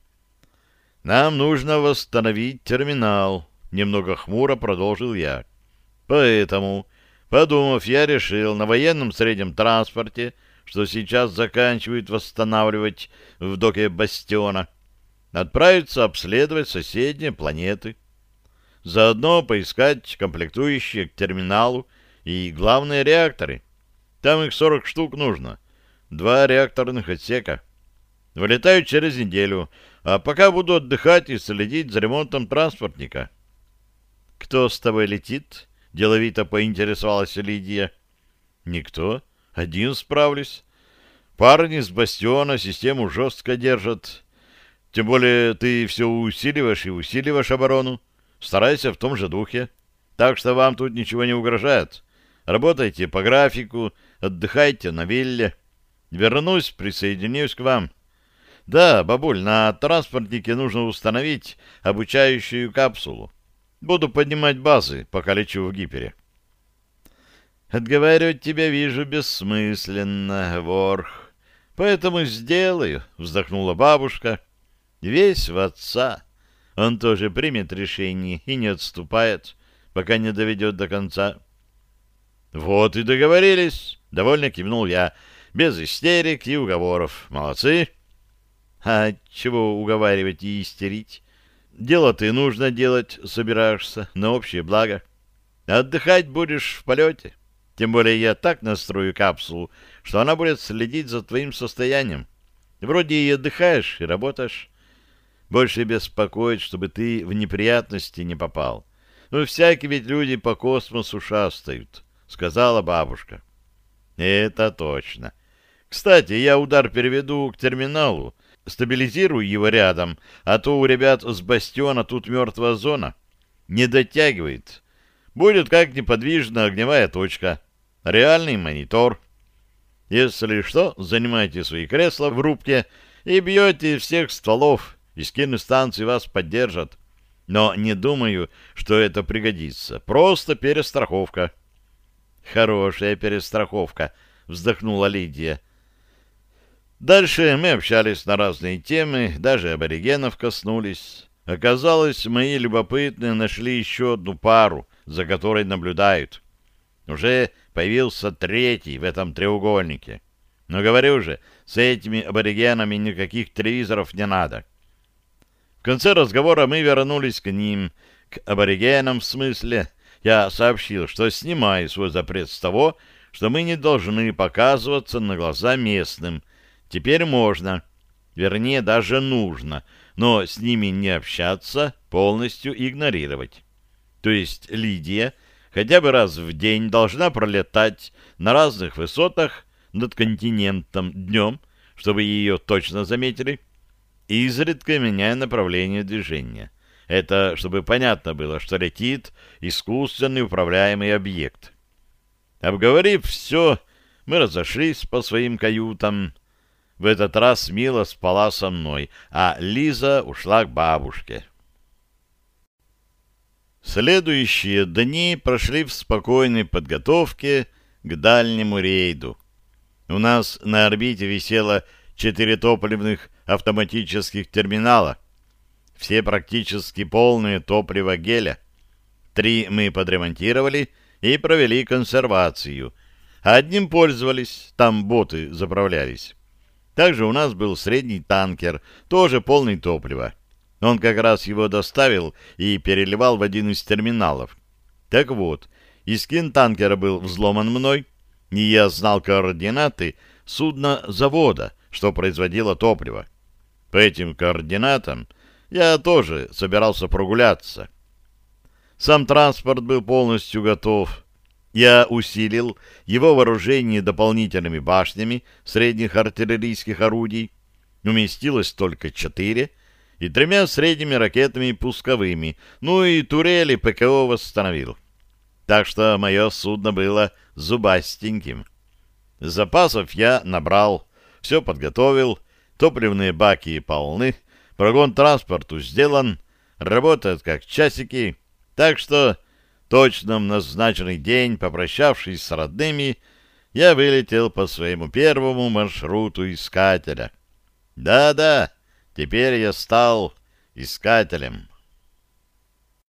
«Нам нужно восстановить терминал», — немного хмуро продолжил я. «Поэтому, подумав, я решил на военном среднем транспорте, что сейчас заканчивают восстанавливать в доке Бастиона, отправиться обследовать соседние планеты. Заодно поискать комплектующие к терминалу и главные реакторы. Там их сорок штук нужно. Два реакторных отсека. Вылетаю через неделю, а пока буду отдыхать и следить за ремонтом транспортника». «Кто с тобой летит?» — деловито поинтересовалась Лидия. «Никто. Один справлюсь. Парни с Бастиона систему жестко держат. Тем более ты все усиливаешь и усиливаешь оборону. Старайся в том же духе. Так что вам тут ничего не угрожает. Работайте по графику, отдыхайте на вилле. Вернусь, присоединюсь к вам. Да, бабуль, на транспортнике нужно установить обучающую капсулу. Буду поднимать базы, пока лечу в гипере». «Отговаривать тебя вижу бессмысленно, Ворх. Поэтому сделаю», — вздохнула бабушка. «Весь в отца. Он тоже примет решение и не отступает, пока не доведет до конца». «Вот и договорились», — довольно кивнул я, без истерик и уговоров. «Молодцы». «А чего уговаривать и истерить? Дело ты нужно делать собираешься на общее благо. Отдыхать будешь в полете. Тем более я так настрою капсулу, что она будет следить за твоим состоянием. Вроде и отдыхаешь, и работаешь. Больше беспокоит, чтобы ты в неприятности не попал. Ну, всякие ведь люди по космосу шастают», — сказала бабушка. «Это точно. Кстати, я удар переведу к терминалу, стабилизирую его рядом, а то у ребят с Бастиона тут мертвая зона. Не дотягивает. Будет как неподвижная огневая точка. Реальный монитор. Если что, занимайте свои кресла в рубке и бьете из всех стволов, и скины станции вас поддержат. Но не думаю, что это пригодится. Просто перестраховка». «Хорошая перестраховка», — вздохнула Лидия. Дальше мы общались на разные темы, даже аборигенов коснулись. Оказалось, мои любопытные нашли еще одну пару, за которой наблюдают. Уже появился третий в этом треугольнике. Но говорю же, с этими аборигенами никаких телевизоров не надо. В конце разговора мы вернулись к ним, к аборигенам в смысле. Я сообщил, что снимаю свой запрет с того, что мы не должны показываться на глаза местным. Теперь можно, вернее, даже нужно, но с ними не общаться, полностью игнорировать. То есть Лидия хотя бы раз в день должна пролетать на разных высотах над континентом днем, чтобы ее точно заметили, и изредка меняя направление движения. Это чтобы понятно было, что летит искусственный управляемый объект. Обговорив все, мы разошлись по своим каютам. В этот раз Мила спала со мной, а Лиза ушла к бабушке. Следующие дни прошли в спокойной подготовке к дальнему рейду. У нас на орбите висело четыре топливных автоматических терминала, все практически полные топлива геля. Три мы подремонтировали и провели консервацию, а одним пользовались, там боты заправлялись. Также у нас был средний танкер, тоже полный топлива. Он как раз его доставил и переливал в один из терминалов. Так вот, искин танкера был взломан мной, и я знал координаты судна завода, что производило топливо. По этим координатам я тоже собирался прогуляться. Сам транспорт был полностью готов. Я усилил его вооружение дополнительными башнями средних артиллерийских орудий. Уместилось только четыре, и тремя средними ракетами пусковыми, ну и турели ПКО восстановил. Так что мое судно было зубастеньким. Запасов я набрал, все подготовил, топливные баки полны, прогон транспорту сделан, работает как часики, так что точно в назначенный день, попрощавшись с родными, я вылетел по своему первому маршруту искателя. Да-да, теперь я стал искателем.